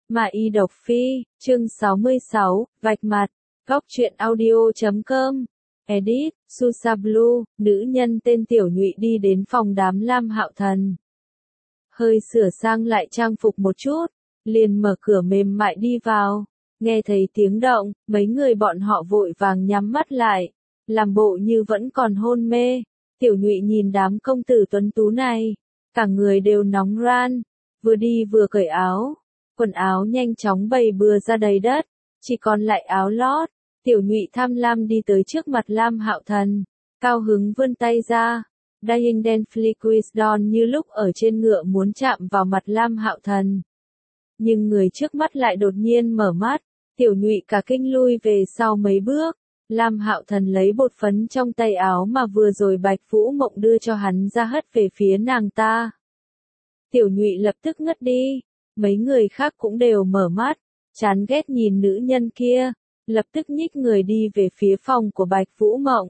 Mà y độc phi, chương 66, vạch mặt, góc truyện audio.com, edit, Susa Blue, nữ nhân tên Tiểu Nhụy đi đến phòng đám Lam Hạo Thần. Hơi sửa sang lại trang phục một chút, liền mở cửa mềm mại đi vào, nghe thấy tiếng động, mấy người bọn họ vội vàng nhắm mắt lại, làm bộ như vẫn còn hôn mê. Tiểu Nhụy nhìn đám công tử tuấn tú này, cả người đều nóng ran, vừa đi vừa cởi áo. Quần áo nhanh chóng bày bừa ra đầy đất, chỉ còn lại áo lót. Tiểu Nhụy tham lam đi tới trước mặt Lam Hạo Thần, cao hứng vươn tay ra, Dying Denfli Quisdon như lúc ở trên ngựa muốn chạm vào mặt Lam Hạo Thần. Nhưng người trước mắt lại đột nhiên mở mắt, Tiểu Nhụy cả kinh lui về sau mấy bước. Lam Hạo Thần lấy bột phấn trong tay áo mà vừa rồi Bạch Vũ Mộng đưa cho hắn ra hất về phía nàng ta. Tiểu Nhụy lập tức ngất đi. Mấy người khác cũng đều mở mắt, chán ghét nhìn nữ nhân kia, lập tức nhích người đi về phía phòng của Bạch Vũ Mộng.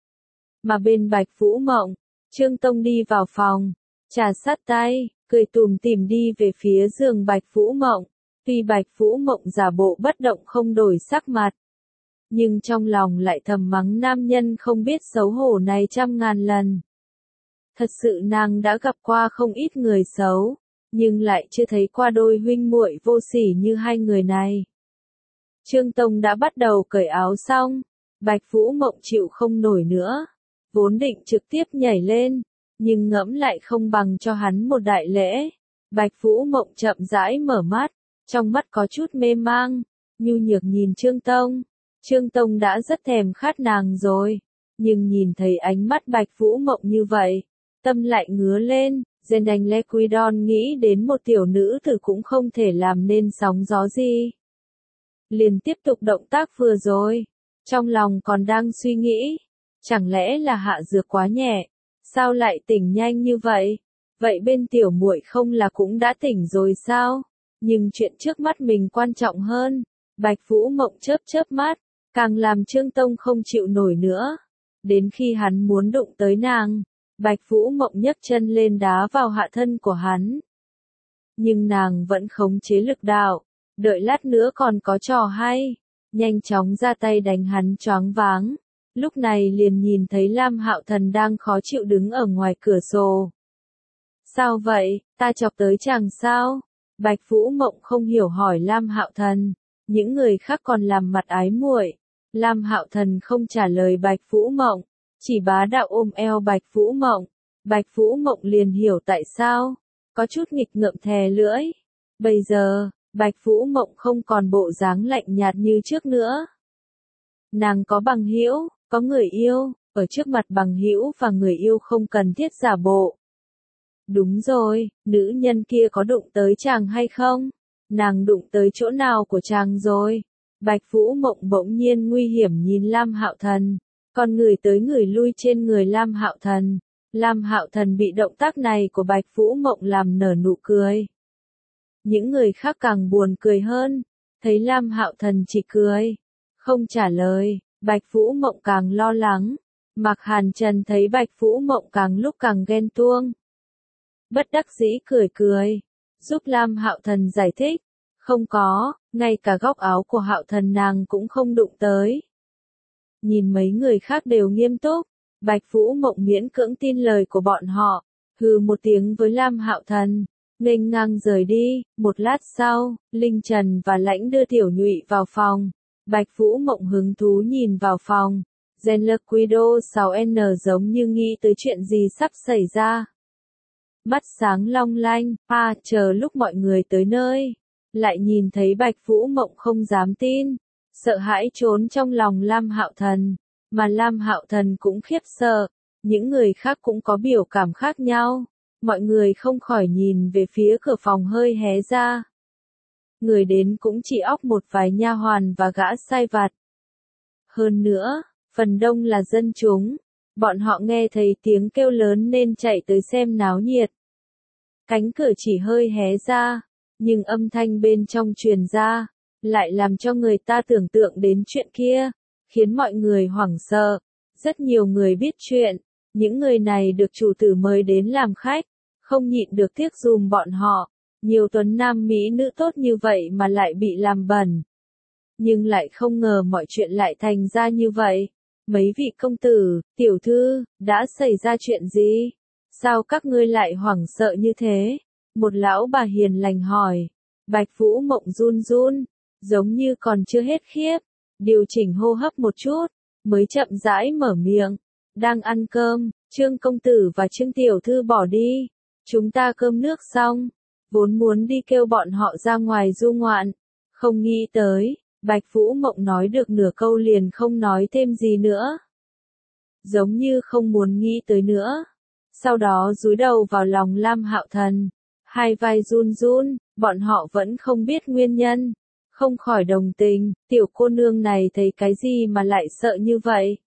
Mà bên Bạch Vũ Mộng, Trương Tông đi vào phòng, trà sát tay, cười tủm tỉm đi về phía giường Bạch Vũ Mộng. Tuy Bạch Vũ Mộng giả bộ bất động không đổi sắc mặt, nhưng trong lòng lại thầm mắng nam nhân không biết xấu hổ này trăm ngàn lần. Thật sự nàng đã gặp qua không ít người xấu, nhưng lại chưa thấy qua đôi huynh muội vô sỉ như hai người này. Trương Tông đã bắt đầu cởi áo xong, Bạch Vũ Mộng chịu không nổi nữa, vốn định trực tiếp nhảy lên, nhưng ngẫm lại không bằng cho hắn một đại lễ. Bạch Vũ Mộng chậm rãi mở mắt, trong mắt có chút mê mang, nhu nhược nhìn Trương Tông. Trương Tông đã rất thèm khát nàng rồi, nhưng nhìn thấy ánh mắt Bạch Vũ Mộng như vậy, tâm lại ngứa lên. Zendang Lequidon nghĩ đến một tiểu nữ tử cũng không thể làm nên sóng gió gì. Liền tiếp tục động tác vừa rồi, trong lòng còn đang suy nghĩ, chẳng lẽ là hạ dược quá nhẹ, sao lại tỉnh nhanh như vậy? Vậy bên tiểu muội không là cũng đã tỉnh rồi sao? Nhưng chuyện trước mắt mình quan trọng hơn. Bạch Vũ Mộng chớp chớp mắt, càng làm Trương Tông không chịu nổi nữa. Đến khi hắn muốn đụng tới nàng, Bạch Vũ Mộng nhấc chân lên đá vào hạ thân của hắn. Nhưng nàng vẫn khống chế lực đạo, đợi lát nữa còn có trò hay, nhanh chóng ra tay đánh hắn choáng váng. Lúc này liền nhìn thấy Lam Hạo Thần đang khó chịu đứng ở ngoài cửa sổ. Sao vậy, ta chọc tới chàng sao? Bạch Vũ Mộng không hiểu hỏi Lam Hạo Thần, những người khác còn làm mặt ái muội. Lam Hạo Thần không trả lời Bạch Vũ Mộng, chỉ bá đạo ôm eo Bạch Vũ Mộng. Bạch Vũ Mộng liền hiểu tại sao, có chút nghịch ngợm thè lưỡi. Bây giờ, Bạch Vũ Mộng không còn bộ dáng lạnh nhạt như trước nữa. Nàng có bằng hữu, có người yêu, ở trước mặt bằng hữu và người yêu không cần thiết giả bộ. Đúng rồi, nữ nhân kia có đụng tới chàng hay không? Nàng đụng tới chỗ nào của chàng rồi? Bạch Vũ Mộng bỗng nhiên nguy hiểm nhìn Lam Hạo Thần. Còn người tới người lui trên người Lam Hạo Thần. Lam Hạo Thần bị động tác này của Bạch Vũ Mộng làm nở nụ cười. Những người khác càng buồn cười hơn, thấy Lam Hạo Thần chỉ cười, không trả lời, Bạch Vũ Mộng càng lo lắng. Mạc Hàn Trần thấy Bạch Vũ Mộng càng lúc càng ghen tuông. Bất đắc dĩ cười cười, giúp Lam Hạo Thần giải thích, không có, ngay cả góc áo của Hạo Thần nàng cũng không đụng tới. Nhìn mấy người khác đều nghiêm túc, Bạch Vũ Mộng miễn cưỡng tin lời của bọn họ, hừ một tiếng với Lam Hạo Thần, nghênh ngang rời đi. Một lát sau, Linh Trần và Lãnh đưa Tiểu Nhụy vào phòng. Bạch Vũ Mộng hứng thú nhìn vào phòng, Zenlequido 6N giống như nghĩ tới chuyện gì sắp xảy ra. Mắt sáng long lanh, chờ lúc mọi người tới nơi, lại nhìn thấy Bạch Vũ Mộng không dám tin. Sợ hãi trốn trong lòng Lam Hạo Thần, mà Lam Hạo Thần cũng khiếp sợ, những người khác cũng có biểu cảm khác nhau, mọi người không khỏi nhìn về phía cửa phòng hơi hé ra. Người đến cũng chỉ óc một vài nha hoàn và gã sai vặt. Hơn nữa, phần đông là dân chúng, bọn họ nghe thấy tiếng kêu lớn nên chạy tới xem náo nhiệt. Cánh cửa chỉ hơi hé ra, nhưng âm thanh bên trong truyền ra, lại làm cho người ta tưởng tượng đến chuyện kia, khiến mọi người hoảng sợ. Rất nhiều người biết chuyện, những người này được chủ tử mời đến làm khách, không nhịn được tiếc dùm bọn họ, Nhiều tuấn nam mỹ nữ tốt như vậy mà lại bị làm bẩn. Nhưng lại không ngờ mọi chuyện lại thành ra như vậy. Mấy vị công tử, tiểu thư, đã xảy ra chuyện gì? Sao các ngươi lại hoảng sợ như thế? Một lão bà hiền lành hỏi. Bạch Vũ Mộng run run, giống như còn chưa hết khiếp. Điều chỉnh hô hấp một chút, mới chậm rãi mở miệng. Đang ăn cơm, Trương công tử và Trương tiểu thư bỏ đi. Chúng ta cơm nước xong, vốn muốn đi kêu bọn họ ra ngoài du ngoạn. Không nghĩ tới, Bạch Vũ Mộng nói được nửa câu liền không nói thêm gì nữa. Giống như không muốn nghĩ tới nữa. Sau đó dúi đầu vào lòng Lam Hạo Thần. Hai vai run run, bọn họ vẫn không biết nguyên nhân. Không khỏi đồng tình, tiểu cô nương này thấy cái gì mà lại sợ như vậy?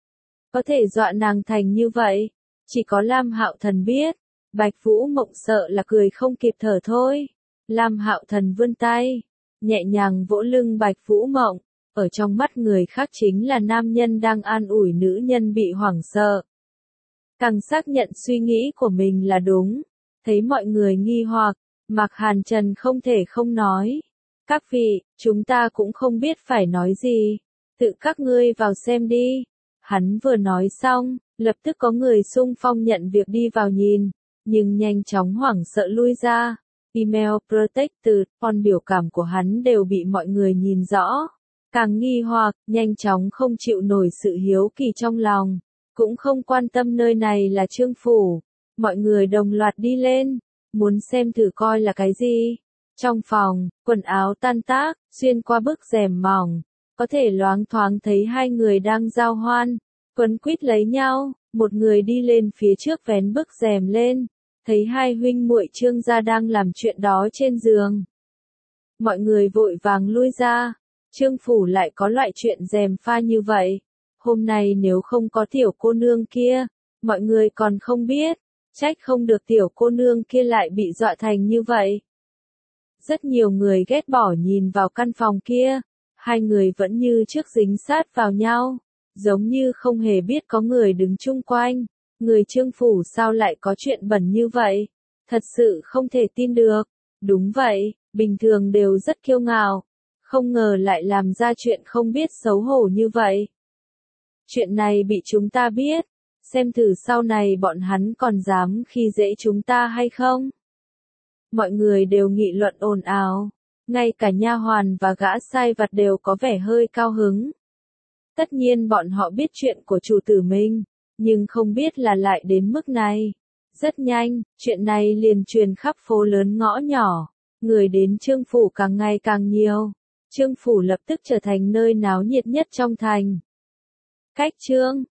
Có thể dọa nàng thành như vậy? Chỉ có Lam Hạo Thần biết. Bạch Vũ Mộng sợ là cười không kịp thở thôi. Lam Hạo Thần vươn tay, nhẹ nhàng vỗ lưng Bạch Vũ Mộng. Ở trong mắt người khác chính là nam nhân đang an ủi nữ nhân bị hoảng sợ. Càng xác nhận suy nghĩ của mình là đúng. Thấy mọi người nghi hoặc, Mạc Hàn Trần không thể không nói. Các vị, chúng ta cũng không biết phải nói gì. Tự các ngươi vào xem đi. Hắn vừa nói xong, lập tức có người xung phong nhận việc đi vào nhìn. Nhưng nhanh chóng hoảng sợ lui ra. Email Protected, còn biểu cảm của hắn đều bị mọi người nhìn rõ. Càng nghi hoặc, nhanh chóng không chịu nổi sự hiếu kỳ trong lòng. Cũng không quan tâm nơi này là Trương phủ. Mọi người đồng loạt đi lên, muốn xem thử coi là cái gì. Trong phòng, quần áo tan tác, xuyên qua bức rèm mỏng. Có thể loáng thoáng thấy hai người đang giao hoan, quấn quýt lấy nhau. Một người đi lên phía trước vén bức rèm lên. Thấy hai huynh muội Trương gia đang làm chuyện đó trên giường. Mọi người vội vàng lui ra. Trương phủ lại có loại chuyện gièm pha như vậy. Hôm nay nếu không có tiểu cô nương kia, mọi người còn không biết. Trách không được tiểu cô nương kia lại bị dọa thành như vậy. Rất nhiều người ghét bỏ nhìn vào căn phòng kia. Hai người vẫn như trước dính sát vào nhau. Giống như không hề biết có người đứng chung quanh. Người Trương phủ sao lại có chuyện bẩn như vậy? Thật sự không thể tin được. Đúng vậy, bình thường đều rất kiêu ngạo. Không ngờ lại làm ra chuyện không biết xấu hổ như vậy. Chuyện này bị chúng ta biết. Xem thử sau này bọn hắn còn dám khi dễ chúng ta hay không? Mọi người đều nghị luận ồn ào. Ngay cả nha hoàn và gã sai vặt đều có vẻ hơi cao hứng. Tất nhiên bọn họ biết chuyện của chủ tử mình. Nhưng không biết là lại đến mức này. Rất nhanh, chuyện này liền truyền khắp phố lớn ngõ nhỏ. Người đến Trương phủ càng ngày càng nhiều. Trương phủ lập tức trở thành nơi náo nhiệt nhất trong thành. Cách Trương,